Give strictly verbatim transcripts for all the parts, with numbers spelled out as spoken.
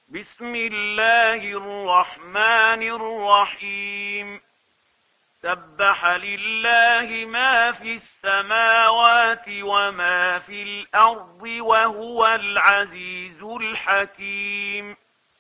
بسم الله الرحمن الرحيم سبح لله ما في السماوات وما في الأرض وهو العزيز الحكيم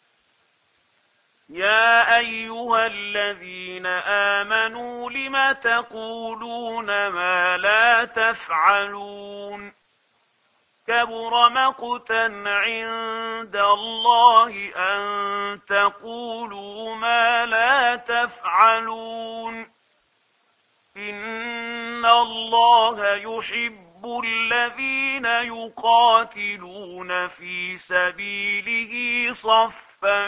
يا أيها الذين آمنوا لم تقولون ما لا تفعلون كبر مقتا عند الله أن تقولوا ما لا تفعلون إن الله يحب الذين يقاتلون في سبيله صفا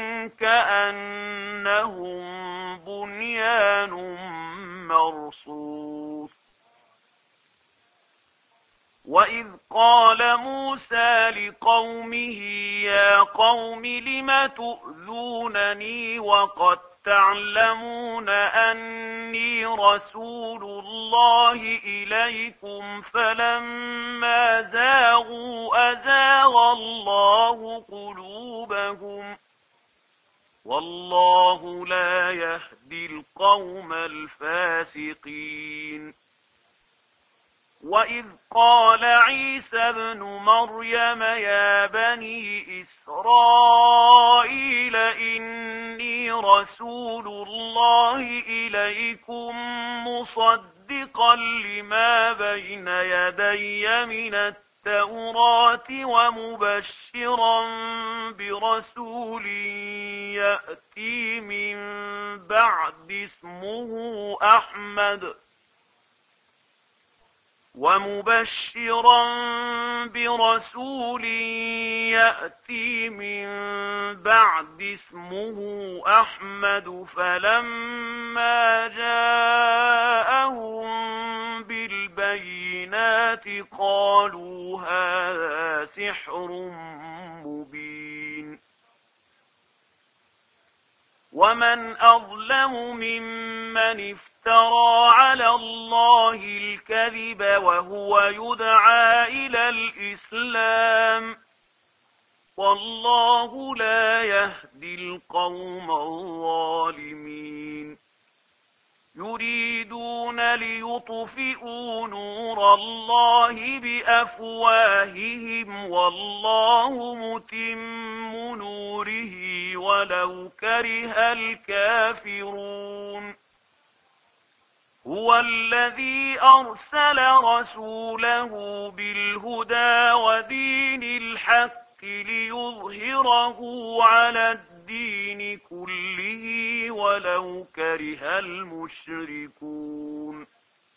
كأنهم بنيان مرصوص وإذ قال موسى لقومه يا قوم لم تؤذونني وقد تعلمون أني رسول الله إليكم فلما زاغوا أزاغ الله قلوبهم والله لا يهدي القوم الفاسقين وإذ قال عيسى ابن مريم يا بني إسرائيل إني رسول الله إليكم مصدقا لما بين يدي من التوراة ومبشرا برسول يأتي من بعد اسمه أحمد ومبشرا برسول يأتي من بعد اسمه أحمد فلما جاءهم بالبينات قالوا هذا سحر مبين ومن أظلم ممن افترى افترى على الله الكذب وهو يدعى إلى الإسلام والله لا يهدي القوم الظالمين يريدون ليطفئوا نور الله بأفواههم والله متم نوره ولو كره الكافرون هو الذي أرسل رسوله بالهدى ودين الحق ليظهره على الدين كله ولو كره المشركون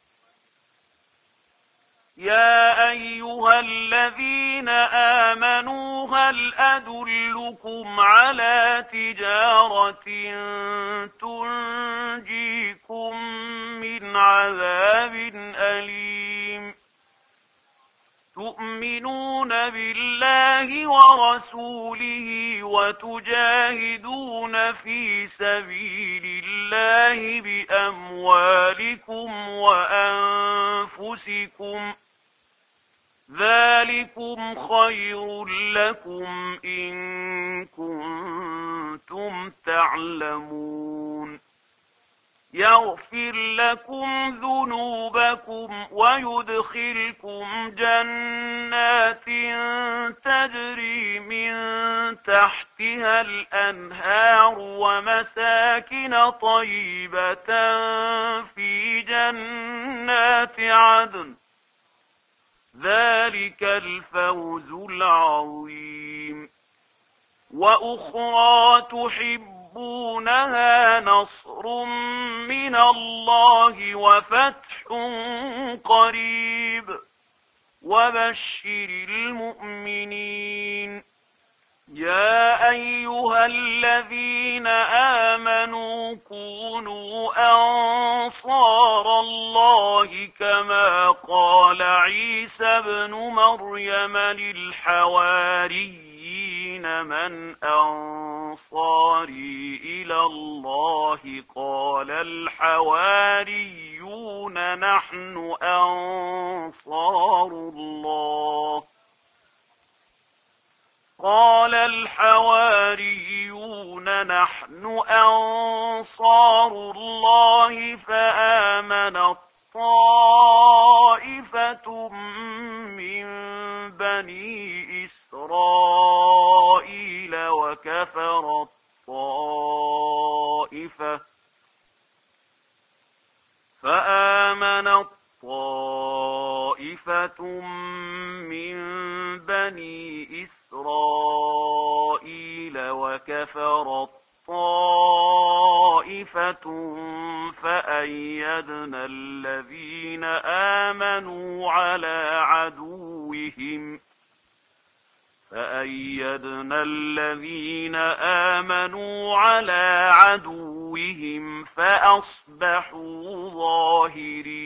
يا أيها الذين آمنوا هل أدلكم على تجارة تنجيكم من عذاب أليم تؤمنون بالله ورسوله وتجاهدون في سبيل الله بأموالكم وأنفسكم ذلكم خير لكم إن كنتم تعلمون يغفر لكم ذنوبكم ويدخلكم جنات تجري من تحتها الأنهار ومساكن طيبة في جنات عدن ذلك الفوز العظيم وأخرى تحبونها نصر من الله وفتح قريب وبشر المؤمنين يا أيها الذين آمنوا كونوا أنصار الله كما قال عيسى ابن مريم للحواريين من أنصاري إلى الله قال الحواريون نحن أنصار الله قال الحواريون نحن أنصار الله فآمنت طائفة من بني إسرائيل وكفرت طائفة فآمنت طائفة من بني إسرائيل وكفرت طائفة فأيدنا الذين آمنوا على عدوهم فأيدنا الذين آمنوا على عدوهم فأصبحوا ظاهرين.